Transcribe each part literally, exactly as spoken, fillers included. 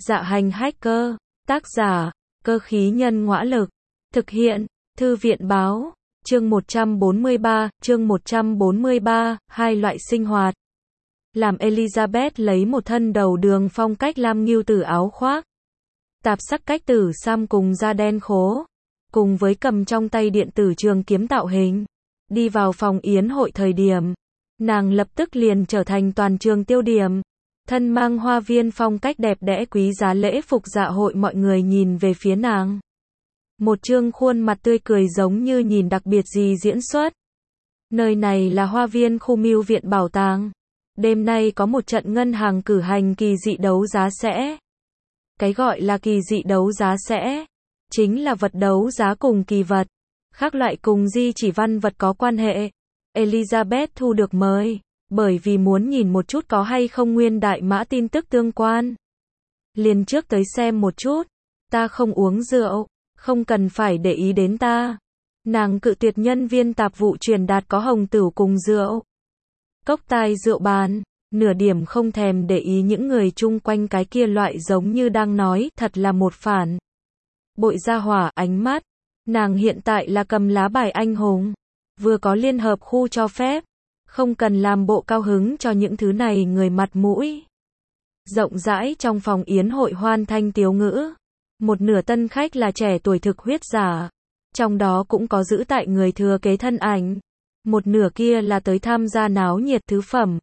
Dạ hành hacker, tác giả, cơ khí nhân ngõa lực, thực hiện, thư viện báo, chương một trăm bốn mươi ba, chương một trăm bốn mươi ba, hai loại sinh hoạt. Làm Elizabeth lấy một thân đầu đường phong cách lam ngưu tử áo khoác, tạp sắc cách tử sam cùng da đen khố, cùng với cầm trong tay điện tử trường kiếm tạo hình, đi vào phòng yến hội thời điểm, nàng lập tức liền trở thành toàn trường tiêu điểm. Thân mang hoa viên phong cách đẹp đẽ quý giá lễ phục dạ hội, mọi người nhìn về phía nàng. Một trương khuôn mặt tươi cười giống như nhìn đặc biệt gì diễn xuất. Nơi này là hoa viên khu mưu viện bảo tàng. Đêm nay có một trận ngân hàng cử hành kỳ dị đấu giá sẽ. Cái gọi là kỳ dị đấu giá sẽ, chính là vật đấu giá cùng kỳ vật, khác loại cùng di chỉ văn vật có quan hệ. Elizabeth thu được mời, bởi vì muốn nhìn một chút có hay không nguyên đại mã tin tức tương quan. Liền trước tới xem một chút, ta không uống rượu, không cần phải để ý đến ta. Nàng cự tuyệt nhân viên tạp vụ truyền đạt có hồng tửu cùng rượu. Cốc tai rượu bàn, nửa điểm không thèm để ý những người chung quanh cái kia loại giống như đang nói, thật là một phản bội gia hỏa ánh mắt. Nàng hiện tại là cầm lá bài anh hùng, vừa có liên hợp khu cho phép, không cần làm bộ cao hứng cho những thứ này người mặt mũi. Rộng rãi trong phòng yến hội hoan thanh tiếu ngữ, một nửa tân khách là trẻ tuổi thực huyết giả, trong đó cũng có giữ tại người thừa kế thân ảnh, một nửa kia là tới tham gia náo nhiệt thứ phẩm.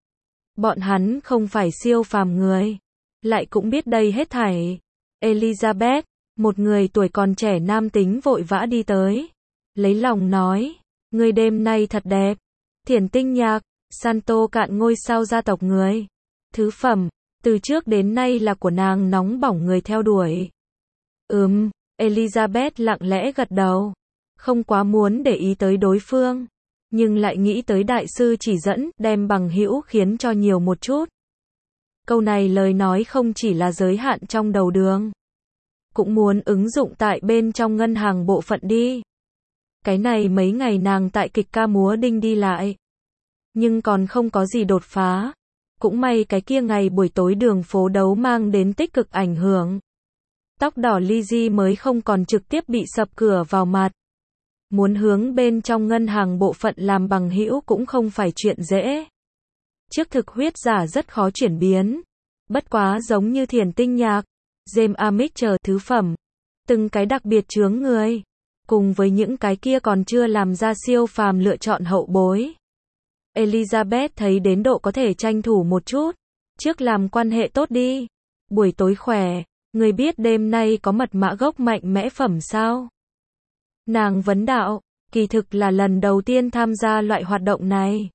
Bọn hắn không phải siêu phàm người, lại cũng biết đây hết thảy. Elizabeth, một người tuổi còn trẻ nam tính vội vã đi tới, lấy lòng nói, người đêm nay thật đẹp. Thiển tinh nhạc, Santo cạn ngôi sao gia tộc người. Thứ phẩm, từ trước đến nay là của nàng nóng bỏng người theo đuổi. Ừm, Elizabeth lặng lẽ gật đầu. Không quá muốn để ý tới đối phương, nhưng lại nghĩ tới đại sư chỉ dẫn, đem bằng hữu khiến cho nhiều một chút. Câu này lời nói không chỉ là giới hạn trong đầu đường, cũng muốn ứng dụng tại bên trong ngân hàng bộ phận đi. Cái này mấy ngày nàng tại kịch ca múa đinh đi lại, nhưng còn không có gì đột phá. Cũng may cái kia ngày buổi tối đường phố đấu mang đến tích cực ảnh hưởng. Tóc đỏ Lizzie mới không còn trực tiếp bị sập cửa vào mặt. Muốn hướng bên trong ngân hàng bộ phận làm bằng hữu cũng không phải chuyện dễ. Trước thực huyết giả rất khó chuyển biến. Bất quá giống như Thiển tinh nhạc, James Amick chờ thứ phẩm, từng cái đặc biệt chướng người, cùng với những cái kia còn chưa làm ra siêu phàm lựa chọn hậu bối. Elizabeth thấy đến độ có thể tranh thủ một chút, trước làm quan hệ tốt đi. Buổi tối khỏe, người biết đêm nay có mật mã gốc mạnh mẽ phẩm sao? Nàng vấn đạo, kỳ thực là lần đầu tiên tham gia loại hoạt động này.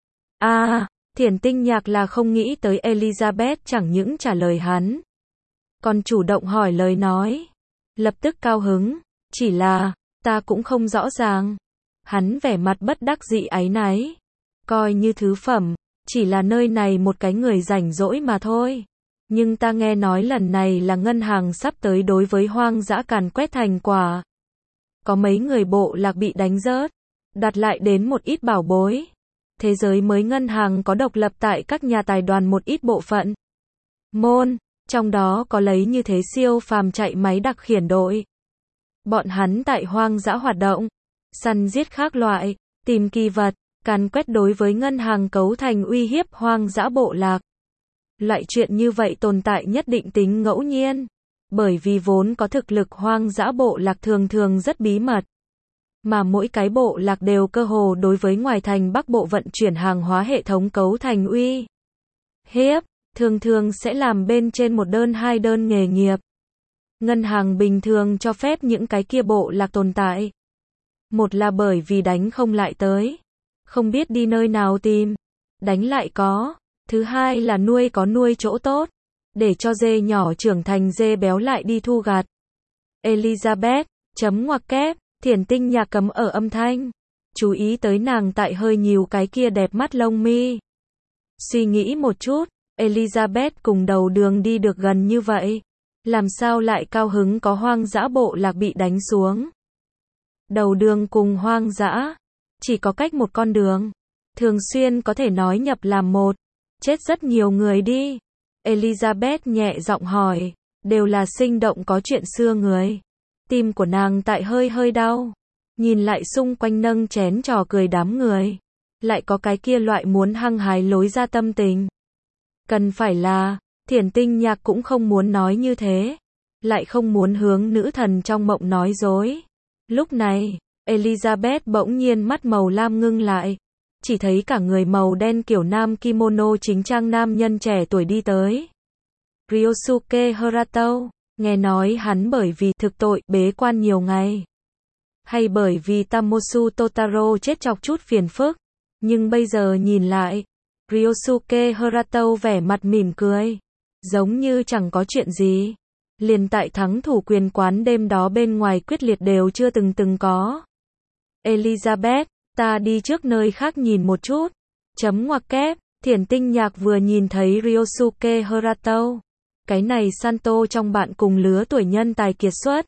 À, Thiển tinh nhạc là không nghĩ tới Elizabeth chẳng những trả lời hắn, còn chủ động hỏi lời nói. Lập tức cao hứng, chỉ là, ta cũng không rõ ràng. Hắn vẻ mặt bất đắc dĩ áy náy. Coi như thứ phẩm, chỉ là nơi này một cái người rảnh rỗi mà thôi. Nhưng ta nghe nói lần này là ngân hàng sắp tới đối với hoang dã càn quét thành quả. Có mấy người bộ lạc bị đánh rớt, đặt lại đến một ít bảo bối. Thế giới mới ngân hàng có độc lập tại các nhà tài đoàn một ít bộ phận. Môn, trong đó có lấy như thế siêu phàm chạy máy đặc khiển đội. Bọn hắn tại hoang dã hoạt động, săn giết khác loại, tìm kỳ vật, càn quét đối với ngân hàng cấu thành uy hiếp hoang dã bộ lạc. Loại chuyện như vậy tồn tại nhất định tính ngẫu nhiên, bởi vì vốn có thực lực hoang dã bộ lạc thường thường rất bí mật. Mà mỗi cái bộ lạc đều cơ hồ đối với ngoài thành Bắc Bộ vận chuyển hàng hóa hệ thống cấu thành uy hiếp, thường thường sẽ làm bên trên một đơn hai đơn nghề nghiệp. Ngân hàng bình thường cho phép những cái kia bộ lạc tồn tại. Một là bởi vì đánh không lại tới, không biết đi nơi nào tìm, đánh lại có. Thứ hai là nuôi có nuôi chỗ tốt, để cho dê nhỏ trưởng thành dê béo lại đi thu gặt. Elizabeth, chấm ngoặc kép, Thiển tinh nhạc cấm ở âm thanh. Chú ý tới nàng tại hơi nhíu cái kia đẹp mắt lông mi. Suy nghĩ một chút, Elizabeth cùng đầu đường đi được gần như vậy, làm sao lại cao hứng có hoang dã bộ lạc bị đánh xuống. Đầu đường cùng hoang dã, chỉ có cách một con đường, thường xuyên có thể nói nhập làm một, chết rất nhiều người đi. Elizabeth nhẹ giọng hỏi, đều là sinh động có chuyện xưa người. Tim của nàng tại hơi hơi đau. Nhìn lại xung quanh nâng chén trò cười đám người. Lại có cái kia loại muốn hăng hái lối ra tâm tình. Cần phải là, Thiển Tinh Nhạc cũng không muốn nói như thế. Lại không muốn hướng nữ thần trong mộng nói dối. Lúc này, Elizabeth bỗng nhiên mắt màu lam ngưng lại. Chỉ thấy cả người màu đen kiểu nam kimono chính trang nam nhân trẻ tuổi đi tới. Ryosuke Harato, nghe nói hắn bởi vì thực tội bế quan nhiều ngày. Hay bởi vì Tamosu Totaro chết chọc chút phiền phức. Nhưng bây giờ nhìn lại, Ryosuke Harato vẻ mặt mỉm cười. Giống như chẳng có chuyện gì. Liền tại thắng thủ quyền quán đêm đó bên ngoài quyết liệt đều chưa từng từng có. Elizabeth, ta đi trước nơi khác nhìn một chút. Chấm ngoặc kép, Thiển Tinh Nhạc vừa nhìn thấy Ryosuke Harato. Cái này Santo trong bạn cùng lứa tuổi nhân tài kiệt xuất.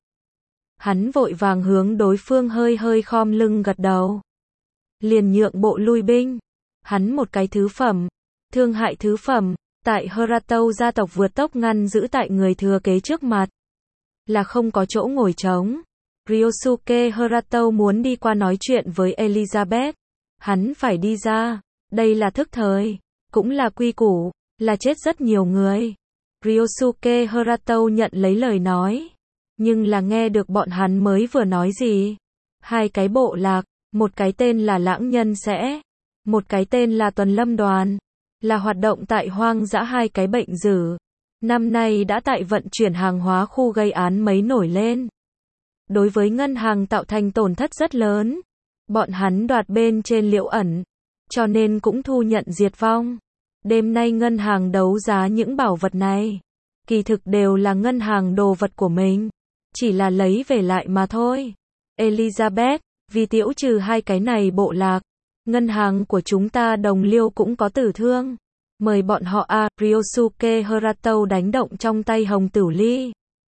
Hắn vội vàng hướng đối phương hơi hơi khom lưng gật đầu. Liền nhượng bộ lui binh. Hắn một cái thứ phẩm, thương hại thứ phẩm, tại Harato gia tộc vượt tốc ngăn giữ tại người thừa kế trước mặt. Là không có chỗ ngồi trống. Ryosuke Harato muốn đi qua nói chuyện với Elizabeth. Hắn phải đi ra. Đây là thức thời. Cũng là quy củ. Là chết rất nhiều người. Ryosuke Harato nhận lấy lời nói. Nhưng là nghe được bọn hắn mới vừa nói gì. Hai cái bộ lạc. Một cái tên là Lãng Nhân Sẽ. Một cái tên là Tuần Lâm Đoàn. Là hoạt động tại hoang dã hai cái bệnh dữ. Năm nay đã tại vận chuyển hàng hóa khu gây án mấy nổi lên. Đối với ngân hàng tạo thành tổn thất rất lớn. Bọn hắn đoạt bên trên Liễu ẩn. Cho nên cũng thu nhận diệt vong. Đêm nay ngân hàng đấu giá những bảo vật này. Kỳ thực đều là ngân hàng đồ vật của mình. Chỉ là lấy về lại mà thôi. Elizabeth, vì tiễu trừ hai cái này bộ lạc. Ngân hàng của chúng ta đồng liêu cũng có tử thương. Mời bọn họ a. Ryosuke Harato đánh động trong tay hồng tửu ly.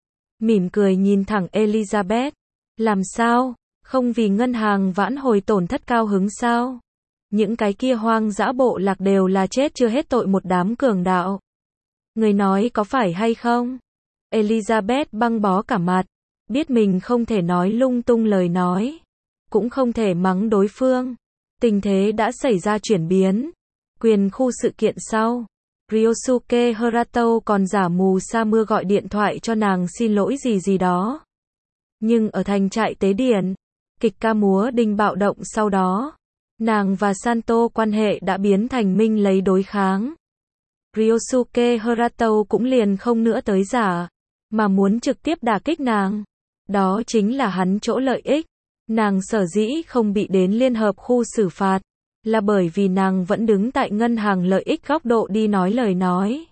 Mỉm cười nhìn thẳng Elizabeth. Làm sao? Không vì ngân hàng vãn hồi tổn thất cao hứng sao? Những cái kia hoang dã bộ lạc đều là chết chưa hết tội một đám cường đạo. Người nói có phải hay không? Elizabeth băng bó cả mặt. Biết mình không thể nói lung tung lời nói. Cũng không thể mắng đối phương. Tình thế đã xảy ra chuyển biến. Quyền khu sự kiện sau. Ryosuke Harato còn giả mù sa mưa gọi điện thoại cho nàng xin lỗi gì gì đó. Nhưng ở thành trại tế điển, kịch ca múa đinh bạo động sau đó. Nàng và Santo quan hệ đã biến thành minh lấy đối kháng. Ryosuke Harato cũng liền không nữa tới giả. Mà muốn trực tiếp đả kích nàng. Đó chính là hắn chỗ lợi ích. Nàng sở dĩ không bị đến liên hợp khu xử phạt. Là bởi vì nàng vẫn đứng tại ngân hàng lợi ích góc độ đi nói lời nói.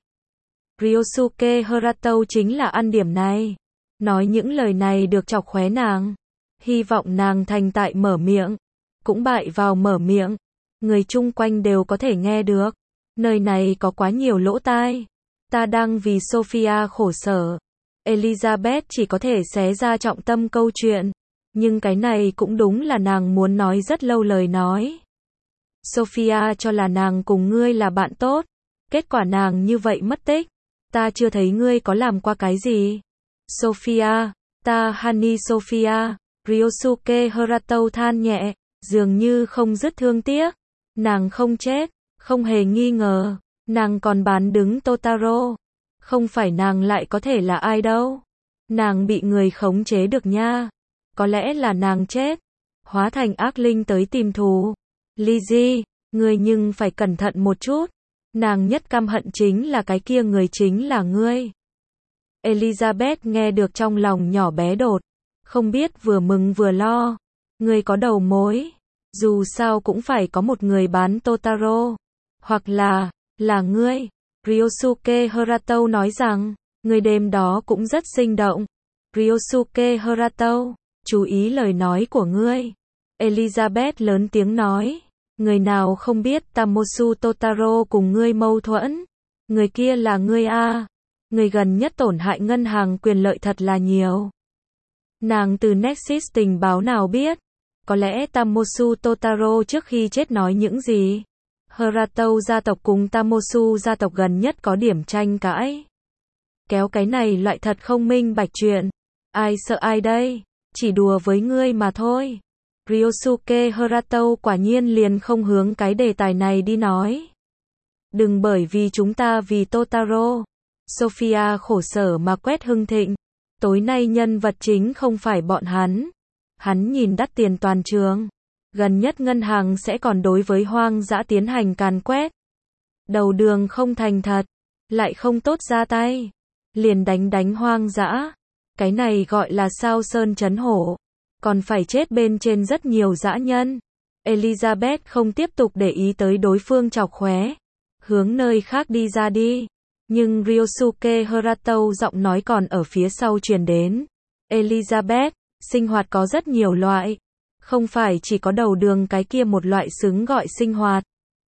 Ryosuke Harato chính là ăn điểm này. Nói những lời này được chọc khóe nàng. Hy vọng nàng thành tại mở miệng. Cũng bại vào mở miệng. Người chung quanh đều có thể nghe được. Nơi này có quá nhiều lỗ tai. Ta đang vì Sophia khổ sở. Elizabeth chỉ có thể xé ra trọng tâm câu chuyện. Nhưng cái này cũng đúng là nàng muốn nói rất lâu lời nói. Sophia cho là nàng cùng ngươi là bạn tốt. Kết quả nàng như vậy mất tích. Ta chưa thấy ngươi có làm qua cái gì. Sophia, ta Honey Sophia. Ryosuke Harato than nhẹ, dường như không dứt thương tiếc. Nàng không chết, không hề nghi ngờ. Nàng còn bán đứng Totaro. Không phải nàng lại có thể là ai đâu. Nàng bị người khống chế được nha. Có lẽ là nàng chết. Hóa thành ác linh tới tìm thù. Lizzie, ngươi nhưng phải cẩn thận một chút. Nàng nhất căm hận chính là cái kia người chính là ngươi. Elizabeth nghe được trong lòng nhỏ bé đột. Không biết vừa mừng vừa lo. Ngươi có đầu mối. Dù sao cũng phải có một người bán Totaro. Hoặc là, là ngươi. Ryosuke Harato nói rằng, người đêm đó cũng rất sinh động. Ryosuke Harato, chú ý lời nói của ngươi. Elizabeth lớn tiếng nói. Người nào không biết Tamosu Totaro cùng ngươi mâu thuẫn. Người kia là ngươi a. Người gần nhất tổn hại ngân hàng quyền lợi thật là nhiều. Nàng từ Nexus tình báo nào biết? Có lẽ Tamosu Totaro trước khi chết nói những gì? Harato gia tộc cùng Tamosu gia tộc gần nhất có điểm tranh cãi. Kéo cái này loại thật không minh bạch chuyện. Ai sợ ai đây? Chỉ đùa với ngươi mà thôi. Ryosuke Harato quả nhiên liền không hướng cái đề tài này đi nói. Đừng bởi vì chúng ta vì Totaro. Sophia khổ sở mà quét hưng thịnh. Tối nay nhân vật chính không phải bọn hắn. Hắn nhìn đắt tiền toàn trường. Gần nhất ngân hàng sẽ còn đối với hoang dã tiến hành càn quét. Đầu đường không thành thật. Lại không tốt ra tay. Liền đánh đánh hoang dã. Cái này gọi là sao sơn chấn hổ. Còn phải chết bên trên rất nhiều dã nhân. Elizabeth không tiếp tục để ý tới đối phương chọc khóe. Hướng nơi khác đi ra đi. Nhưng Ryosuke Harato giọng nói còn ở phía sau truyền đến. Elizabeth, sinh hoạt có rất nhiều loại. Không phải chỉ có đầu đường cái kia một loại xứng gọi sinh hoạt.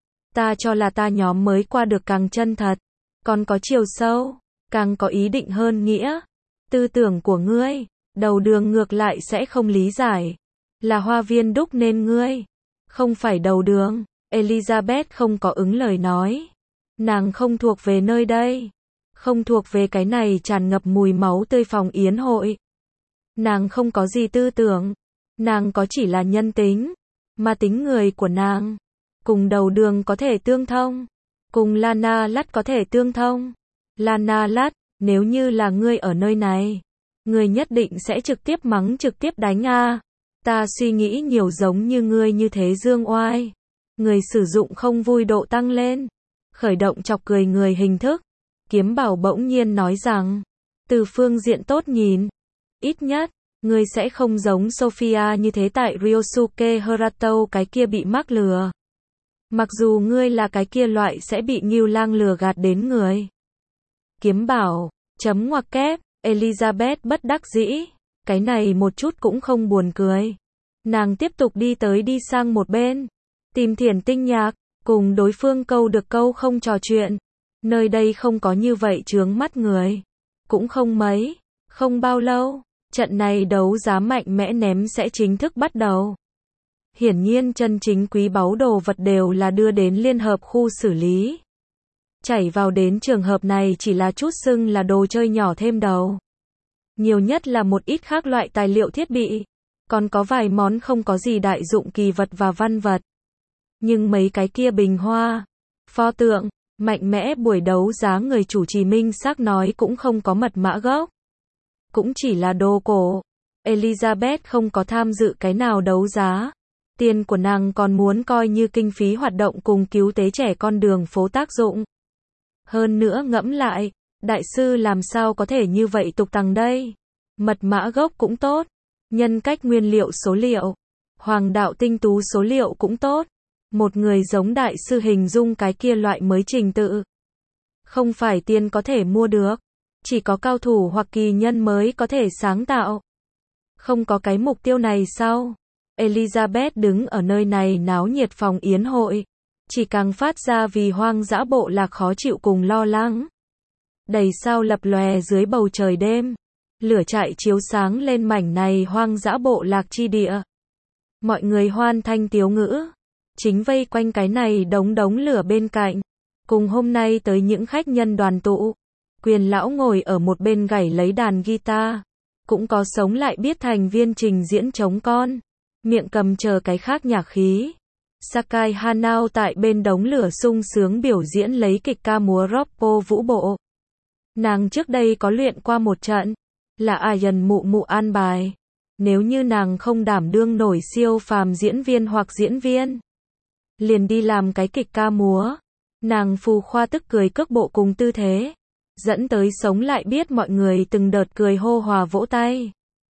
Ta cho là ta nhóm mới qua được càng chân thật. Còn có chiều sâu. Càng có ý định hơn nghĩa. Tư tưởng của ngươi. Đầu đường ngược lại sẽ không lý giải. Là hoa viên đúc nên ngươi. Không phải đầu đường. Elizabeth không có ứng lời nói. Nàng không thuộc về nơi đây. Không thuộc về cái này tràn ngập mùi máu tươi phòng yến hội. Nàng không có gì tư tưởng. Nàng có chỉ là nhân tính. Mà tính người của nàng. Cùng đầu đường có thể tương thông. Cùng Lana Lắt có thể tương thông. Lana Lắt, nếu như là ngươi ở nơi này. Ngươi nhất định sẽ trực tiếp mắng trực tiếp đánh a. Ta suy nghĩ nhiều giống như ngươi như thế dương oai. Người sử dụng không vui độ tăng lên. Khởi động chọc cười người hình thức. Kiếm Bảo bỗng nhiên nói rằng. Từ phương diện tốt nhìn. Ít nhất, ngươi sẽ không giống Sophia như thế tại Ryosuke Harato cái kia bị mắc lừa. Mặc dù ngươi là cái kia loại sẽ bị Ngưu Lang lừa gạt đến người. Kiếm Bảo, chấm ngoặc kép, Elizabeth bất đắc dĩ. Cái này một chút cũng không buồn cười. Nàng tiếp tục đi tới đi sang một bên. Tìm Thiển Tinh Nhạc. Cùng đối phương câu được câu không trò chuyện. Nơi đây không có như vậy chướng mắt người. Cũng không mấy. Không bao lâu. Trận này đấu giá mạnh mẽ ném sẽ chính thức bắt đầu. Hiển nhiên chân chính quý báu đồ vật đều là đưa đến liên hợp khu xử lý. Chảy vào đến trường hợp này chỉ là chút xưng là đồ chơi nhỏ thêm đầu. Nhiều nhất là một ít khác loại tài liệu thiết bị. Còn có vài món không có gì đại dụng kỳ vật và văn vật. Nhưng mấy cái kia bình hoa, pho tượng, mạnh mẽ buổi đấu giá người chủ trì minh xác nói cũng không có mật mã gốc. Cũng chỉ là đồ cổ. Elizabeth không có tham dự cái nào đấu giá. Tiền của nàng còn muốn coi như kinh phí hoạt động cùng cứu tế trẻ con đường phố tác dụng. Hơn nữa ngẫm lại, đại sư làm sao có thể như vậy tục tằng đây? Mật mã gốc cũng tốt. Nhân cách nguyên liệu số liệu. Hoàng đạo tinh tú số liệu cũng tốt. Một người giống đại sư hình dung cái kia loại mới trình tự. Không phải tiền có thể mua được. Chỉ có cao thủ hoặc kỳ nhân mới có thể sáng tạo. Không có cái mục tiêu này sao? Elizabeth đứng ở nơi này náo nhiệt phòng yến hội. Chỉ càng phát ra vì hoang dã bộ lạc khó chịu cùng lo lắng. Đầy sao lập lòe dưới bầu trời đêm. Lửa chạy chiếu sáng lên mảnh này hoang dã bộ lạc chi địa. Mọi người hoan thanh tiếu ngữ. Chính vây quanh cái này đống đống lửa bên cạnh. Cùng hôm nay tới những khách nhân đoàn tụ. Quyền lão ngồi ở một bên gảy lấy đàn guitar. Cũng có sống lại biết thành viên trình diễn chống con. Miệng cầm chờ cái khác nhạc khí. Sakai Hanao tại bên đống lửa sung sướng biểu diễn lấy kịch ca múa Roppo vũ bộ. Nàng trước đây có luyện qua một trận. Là Ayan mụ mụ an bài. Nếu như nàng không đảm đương nổi siêu phàm diễn viên hoặc diễn viên. Liền đi làm cái kịch ca múa. Nàng phù khoa tức cười cước bộ cùng tư thế. Dẫn tới sống lại biết mọi người từng đợt cười hô hòa vỗ tay.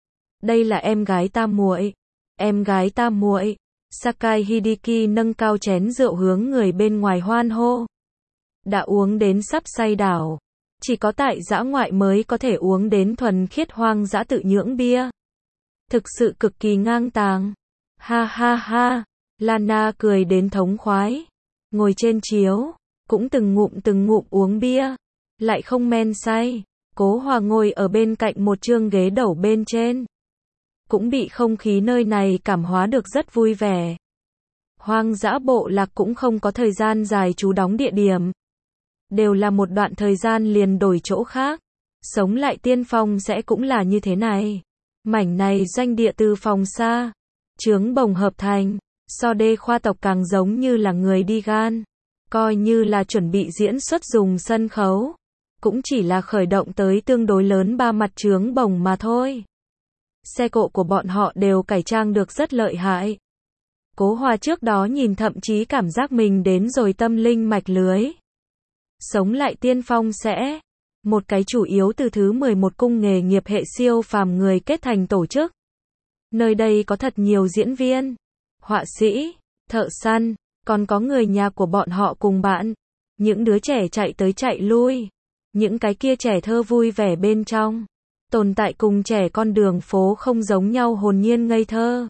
Đây là em gái ta muội. Em gái ta muội. Sakai Hideki nâng cao chén rượu hướng người bên ngoài hoan hô. Đã uống đến sắp say đảo. Chỉ có tại dã ngoại mới có thể uống đến thuần khiết hoang dã tự nhưỡng bia. Thực sự cực kỳ ngang tàng. Ha ha ha. Lana cười đến thống khoái. Ngồi trên chiếu. Cũng từng ngụm từng ngụm uống bia. Lại không men say. Cố Hòa ngồi ở bên cạnh một chương ghế đẩu bên trên. Cũng bị không khí nơi này cảm hóa được rất vui vẻ. Hoang dã bộ lạc cũng không có thời gian dài trú đóng địa điểm. Đều là một đoạn thời gian liền đổi chỗ khác. Sống lại tiên phong sẽ cũng là như thế này. Mảnh này doanh địa từ phòng xa, chướng bồng hợp thành, so đê khoa tộc càng giống như là người đi gan. Coi như là chuẩn bị diễn xuất dùng sân khấu. Cũng chỉ là khởi động tới tương đối lớn ba mặt chướng bồng mà thôi. Xe cộ của bọn họ đều cải trang được rất lợi hại. Cố Hòa trước đó nhìn thậm chí cảm giác mình đến rồi tâm linh mạch lưới. Sống lại tiên phong sẽ một cái chủ yếu từ thứ mười một cung nghề nghiệp hệ siêu phàm người kết thành tổ chức. Nơi đây có thật nhiều diễn viên, họa sĩ, thợ săn, còn có người nhà của bọn họ cùng bạn. Những đứa trẻ chạy tới chạy lui. Những cái kia trẻ thơ vui vẻ bên trong. Tồn tại cùng trẻ con đường phố không giống nhau hồn nhiên ngây thơ.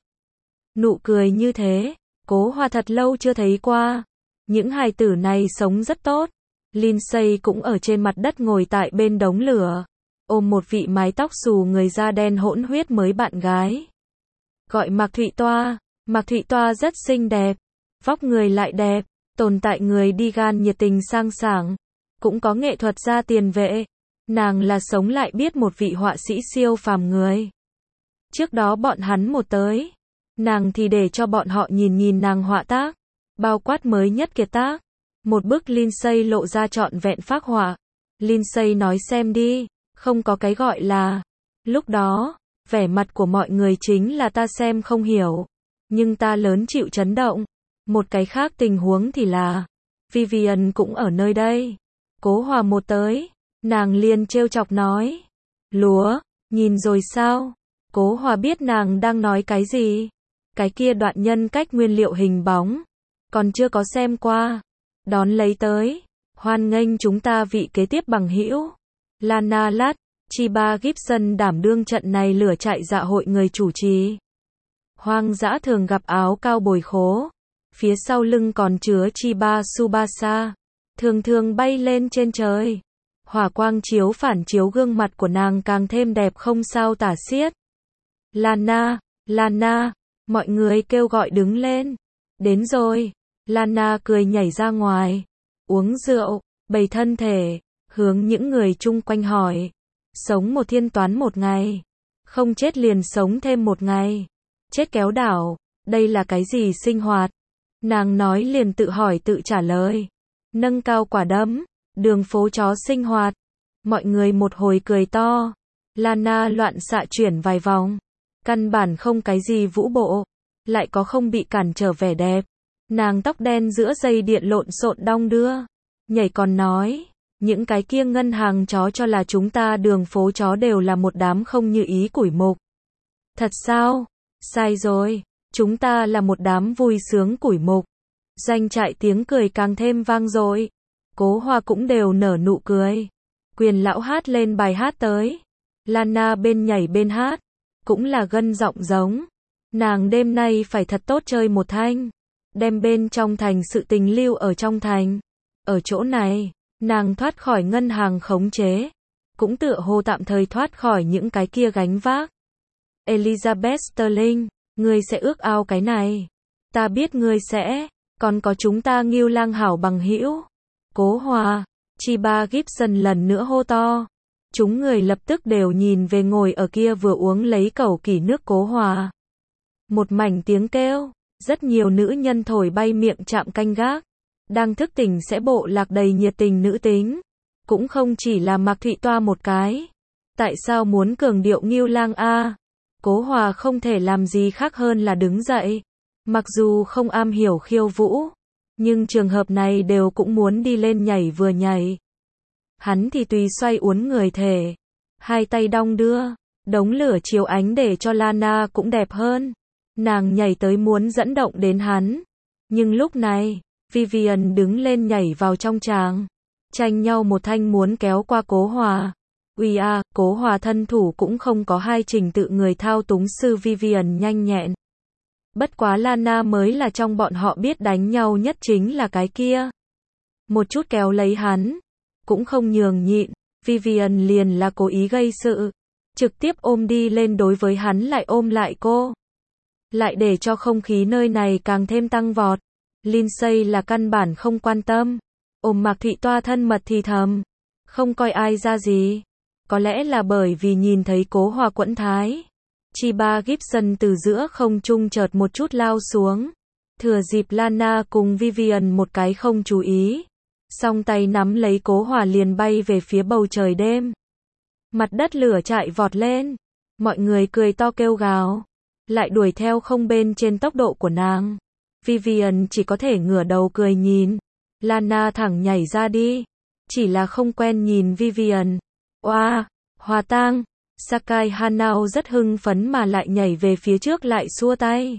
Nụ cười như thế, Cố Hòa thật lâu chưa thấy qua. Những hài tử này sống rất tốt. Lindsay cũng ở trên mặt đất ngồi tại bên đống lửa, ôm một vị mái tóc xù người da đen hỗn huyết mới bạn gái. Gọi Mạc Thụy Toa. Mạc Thụy Toa rất xinh đẹp, vóc người lại đẹp, tồn tại người đi gan nhiệt tình sang sảng, cũng có nghệ thuật gia tiền vệ. Nàng là sống lại biết một vị họa sĩ siêu phàm người. Trước đó bọn hắn một tới, nàng thì để cho bọn họ nhìn nhìn nàng họa tác, bao quát mới nhất kiệt tác. Một bức Lindsay lộ ra trọn vẹn phác họa. Lindsay nói xem đi, không có cái gọi là. Lúc đó, vẻ mặt của mọi người chính là ta xem không hiểu. Nhưng ta lớn chịu chấn động. Một cái khác tình huống thì là, Vivian cũng ở nơi đây. Cố Hòa một tới, nàng liền trêu chọc nói. Lúa, nhìn rồi sao? Cố Hòa biết nàng đang nói cái gì. Cái kia đoạn nhân cách nguyên liệu hình bóng. Còn chưa có xem qua. Đón lấy tới, hoan nghênh chúng ta vị kế tiếp bằng hữu. Lana Lát, Chiba Gibson đảm đương trận này lửa chạy dạ hội người chủ trì. Hoang dã thường gặp áo cao bồi khố. Phía sau lưng còn chứa Chiba Tsubasa. Thường thường bay lên trên trời. Hỏa quang chiếu phản chiếu gương mặt của nàng càng thêm đẹp không sao tả xiết. Lana, Lana, mọi người kêu gọi đứng lên. Đến rồi. Lana cười nhảy ra ngoài, uống rượu, bày thân thể, hướng những người chung quanh hỏi. Sống một thiên toán một ngày, không chết liền sống thêm một ngày. Chết kéo đảo, đây là cái gì sinh hoạt? Nàng nói liền tự hỏi tự trả lời. Nâng cao quả đấm, đường phố chó sinh hoạt. Mọi người một hồi cười to. Lana loạn xạ chuyển vài vòng. Căn bản không cái gì vũ bộ, lại có không bị cản trở vẻ đẹp. Nàng tóc đen giữa dây điện lộn xộn đong đưa. Nhảy còn nói, những cái kia ngân hàng chó cho là chúng ta đường phố chó đều là một đám không như ý củi mục. Thật sao? Sai rồi, chúng ta là một đám vui sướng củi mục. Doanh trại tiếng cười càng thêm vang dội. Cố Hòa cũng đều nở nụ cười. Quyền lão hát lên bài hát tới. Lana bên nhảy bên hát, cũng là gân giọng giống. Nàng đêm nay phải thật tốt chơi một thanh. Đem bên trong thành sự tình lưu ở trong thành. Ở chỗ này, nàng thoát khỏi ngân hàng khống chế. Cũng tựa hồ tạm thời thoát khỏi những cái kia gánh vác. Elizabeth Sterling, ngươi sẽ ước ao cái này. Ta biết ngươi sẽ, còn có chúng ta Ngưu Lang hảo bằng hữu. Cố Hòa, Chiba Gibson lần nữa hô to. Chúng người lập tức đều nhìn về ngồi ở kia vừa uống lấy cẩu kỷ nước Cố Hòa. Một mảnh tiếng kêu. Rất nhiều nữ nhân thổi bay miệng chạm canh gác. Đang thức tỉnh sẽ bộ lạc đầy nhiệt tình nữ tính. Cũng không chỉ là Mạc Thụy Toa một cái. Tại sao muốn cường điệu Ngưu Lang a? Cố Hòa không thể làm gì khác hơn là đứng dậy. Mặc dù không am hiểu khiêu vũ, nhưng trường hợp này đều cũng muốn đi lên nhảy vừa nhảy. Hắn thì tùy xoay uốn người thể. Hai tay đong đưa. Đống lửa chiếu ánh để cho Lana cũng đẹp hơn. Nàng nhảy tới muốn dẫn động đến hắn. Nhưng lúc này, Vivian đứng lên nhảy vào trong tràng. Tranh nhau một thanh muốn kéo qua Cố Hòa. Uy a, Cố Hòa thân thủ cũng không có hai trình tự người thao túng sư Vivian nhanh nhẹn. Bất quá Lana mới là trong bọn họ biết đánh nhau nhất chính là cái kia. Một chút kéo lấy hắn. Cũng không nhường nhịn. Vivian liền là cố ý gây sự. Trực tiếp ôm đi lên đối với hắn lại ôm lại cô. Lại để cho không khí nơi này càng thêm tăng vọt. Lindsay là căn bản không quan tâm. Ôm Mạc Thụy Toa thân mật thì thầm. Không coi ai ra gì. Có lẽ là bởi vì nhìn thấy Cố Hòa quẫn thái. Chiba Gibson từ giữa không trung chợt một chút lao xuống. Thừa dịp Lana cùng Vivian một cái không chú ý. Song tay nắm lấy Cố Hòa liền bay về phía bầu trời đêm. Mặt đất lửa chạy vọt lên. Mọi người cười to kêu gào. Lại đuổi theo không bên trên tốc độ của nàng. Vivian chỉ có thể ngửa đầu cười nhìn. Lana thẳng nhảy ra đi. Chỉ là không quen nhìn Vivian. Oa, wow, Hòa tang. Sakai Hanao rất hưng phấn mà lại nhảy về phía trước lại xua tay.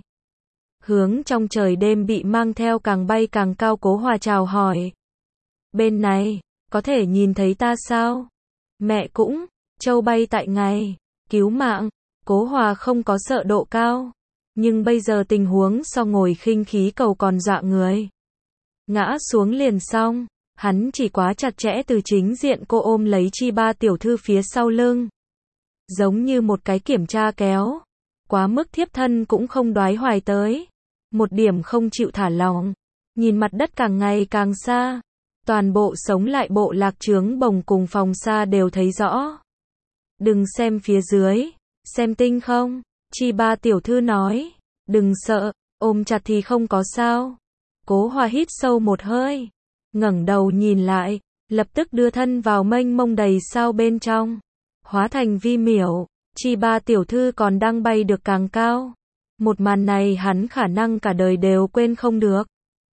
Hướng trong trời đêm bị mang theo càng bay càng cao Cố Hòa chào hỏi. Bên này, có thể nhìn thấy ta sao? Mẹ cũng, châu bay tại ngày, cứu mạng. Cố Hòa không có sợ độ cao. Nhưng bây giờ tình huống so ngồi khinh khí cầu còn dọa người. Ngã xuống liền xong. Hắn chỉ quá chặt chẽ từ chính diện cô ôm lấy Chiba tiểu thư phía sau lưng. Giống như một cái kiểm tra kéo. Quá mức thiếp thân cũng không đoái hoài tới. Một điểm không chịu thả lỏng. Nhìn mặt đất càng ngày càng xa. Toàn bộ sống lại bộ lạc trướng bồng cùng phòng xa đều thấy rõ. Đừng xem phía dưới. Xem tinh không? Chiba tiểu thư nói. Đừng sợ, ôm chặt thì không có sao. Cố Hòa hít sâu một hơi. Ngẩng đầu nhìn lại. Lập tức đưa thân vào mênh mông đầy sao bên trong. Hóa thành vi miểu. Chiba tiểu thư còn đang bay được càng cao. Một màn này hắn khả năng cả đời đều quên không được.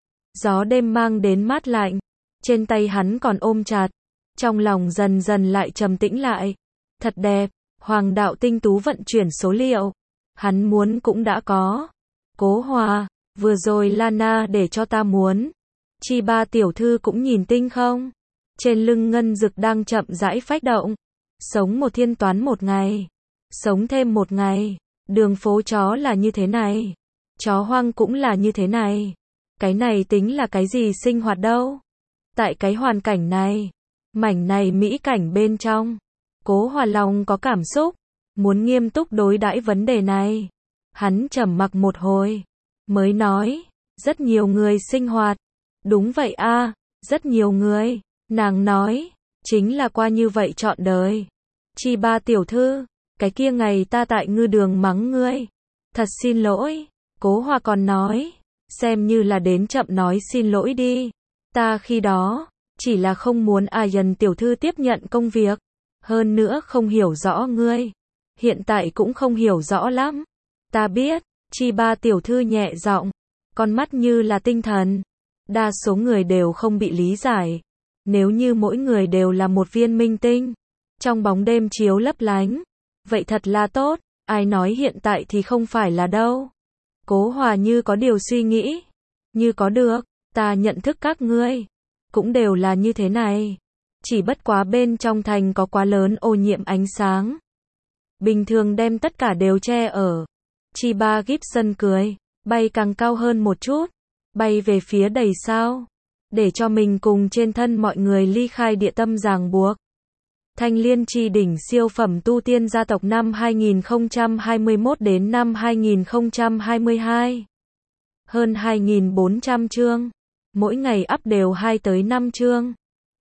Gió đêm mang đến mát lạnh. Trên tay hắn còn ôm chặt. Trong lòng dần dần lại trầm tĩnh lại. Thật đẹp. Hoàng đạo tinh tú vận chuyển số liệu. Hắn muốn cũng đã có. Cố Hòa, vừa rồi Lana để cho ta muốn. Chiba tiểu thư cũng nhìn tinh không? Trên lưng ngân dực đang chậm rãi phách động. Sống một thiên toán một ngày. Sống thêm một ngày. Đường phố chó là như thế này. Chó hoang cũng là như thế này. Cái này tính là cái gì sinh hoạt đâu. Tại cái hoàn cảnh này. Mảnh này mỹ cảnh bên trong. Cố Hòa lòng có cảm xúc. Muốn nghiêm túc đối đãi vấn đề này. Hắn trầm mặc một hồi. Mới nói. Rất nhiều người sinh hoạt. Đúng vậy a, rất nhiều người. Nàng nói. Chính là qua như vậy trọn đời. Chiba tiểu thư. Cái kia ngày ta tại ngư đường mắng ngươi. Thật xin lỗi. Cố Hòa còn nói. Xem như là đến chậm nói xin lỗi đi. Ta khi đó. Chỉ là không muốn Ayan tiểu thư tiếp nhận công việc. Hơn nữa không hiểu rõ ngươi. Hiện tại cũng không hiểu rõ lắm. Ta biết. Chiba tiểu thư nhẹ giọng. Con mắt như là tinh thần. Đa số người đều không bị lý giải. Nếu như mỗi người đều là một viên minh tinh. Trong bóng đêm chiếu lấp lánh. Vậy thật là tốt. Ai nói hiện tại thì không phải là đâu. Cố Hòa như có điều suy nghĩ. Như có được. Ta nhận thức các ngươi. Cũng đều là như thế này. Chỉ bất quá bên trong thành có quá lớn ô nhiễm ánh sáng. Bình thường đem tất cả đều che ở. Chiba Gibson cười. Bay càng cao hơn một chút. Bay về phía đầy sao. Để cho mình cùng trên thân mọi người ly khai địa tâm ràng buộc. Thanh Liên Chi đỉnh siêu phẩm tu tiên gia tộc năm hai nghìn không trăm hai mươi mốt đến năm hai nghìn không trăm hai mươi hai. Hơn hai nghìn bốn trăm chương. Mỗi ngày up đều hai tới năm chương.